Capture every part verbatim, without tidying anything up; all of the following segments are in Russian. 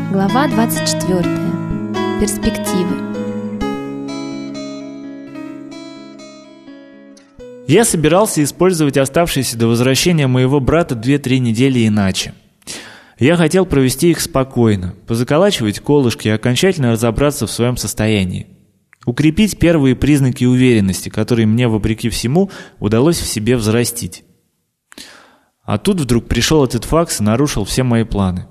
Глава двадцать четвёртая. Перспективы. Я собирался использовать оставшиеся до возвращения моего брата две-три недели иначе. Я хотел провести их спокойно, позаколачивать колышки и окончательно разобраться в своем состоянии. Укрепить первые признаки уверенности, которые мне, вопреки всему, удалось в себе взрастить. А тут вдруг пришел этот факс и нарушил все мои планы.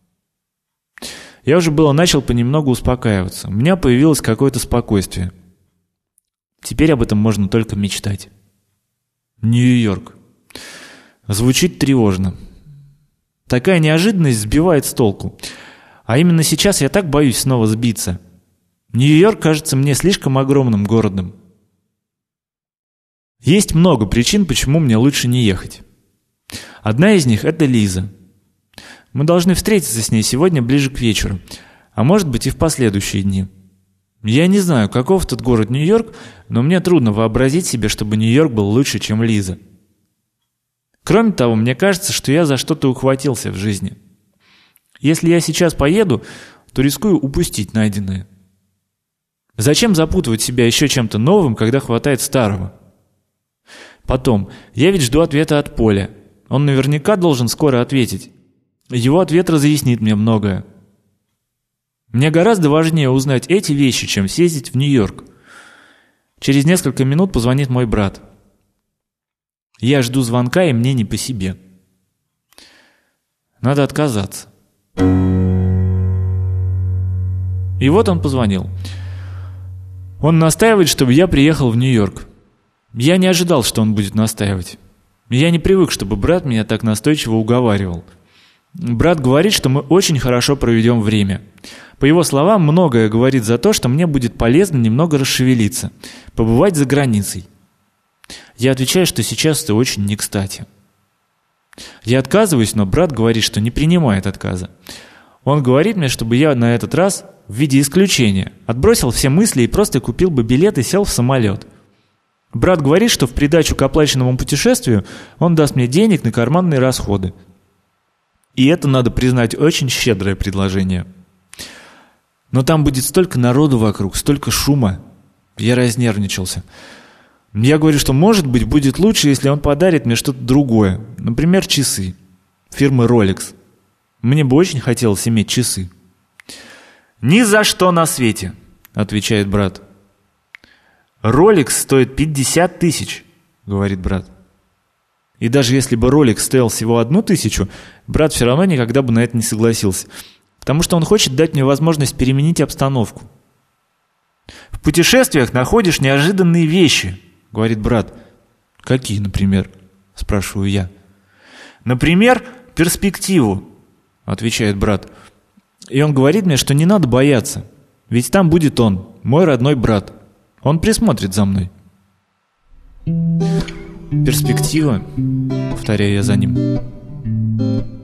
Я уже было начал понемногу успокаиваться. У меня появилось какое-то спокойствие. Теперь об этом можно только мечтать. Нью-Йорк. Звучит тревожно. Такая неожиданность сбивает с толку. А именно сейчас я так боюсь снова сбиться. Нью-Йорк кажется мне слишком огромным городом. Есть много причин, почему мне лучше не ехать. Одна из них – это Лиза. Мы должны встретиться с ней сегодня ближе к вечеру, а может быть и в последующие дни. Я не знаю, каков тот город Нью-Йорк, но мне трудно вообразить себе, чтобы Нью-Йорк был лучше, чем Лиза. Кроме того, мне кажется, что я за что-то ухватился в жизни. Если я сейчас поеду, то рискую упустить найденное. Зачем запутывать себя еще чем-то новым, когда хватает старого? Потом, я ведь жду ответа от Поля. Он наверняка должен скоро ответить. Его ответ разъяснит мне многое. Мне гораздо важнее узнать эти вещи, чем съездить в Нью-Йорк. Через несколько минут позвонит мой брат. Я жду звонка, и мне не по себе. Надо отказаться. И вот он позвонил. Он настаивает, чтобы я приехал в Нью-Йорк. Я не ожидал, что он будет настаивать. Я не привык, чтобы брат меня так настойчиво уговаривал. Брат говорит, что мы очень хорошо проведем время. По его словам, многое говорит за то, что мне будет полезно немного расшевелиться, побывать за границей. Я отвечаю, что сейчас это очень не кстати. Я отказываюсь, но брат говорит, что не принимает отказа. Он говорит мне, чтобы я на этот раз, в виде исключения, отбросил все мысли и просто купил бы билет и сел в самолет. Брат говорит, что в придачу к оплаченному путешествию он даст мне денег на карманные расходы. И это, надо признать, очень щедрое предложение. Но там будет столько народу вокруг, столько шума. Я разнервничался. Я говорю, что, может быть, будет лучше, если он подарит мне что-то другое. Например, часы. Фирмы Rolex. Мне бы очень хотелось иметь часы. «Ни за что на свете», — отвечает брат. «Rolex стоит пятьдесят тысяч», — говорит брат. И даже если бы Rolex стоил всего одну тысячу, брат все равно никогда бы на это не согласился, потому что он хочет дать мне возможность переменить обстановку. «В путешествиях находишь неожиданные вещи», — говорит брат. «Какие, например?» — спрашиваю я. «Например, перспективу», — отвечает брат. И он говорит мне, что не надо бояться, ведь там будет он, мой родной брат. Он присмотрит за мной. «Перспектива», — повторяю я за ним.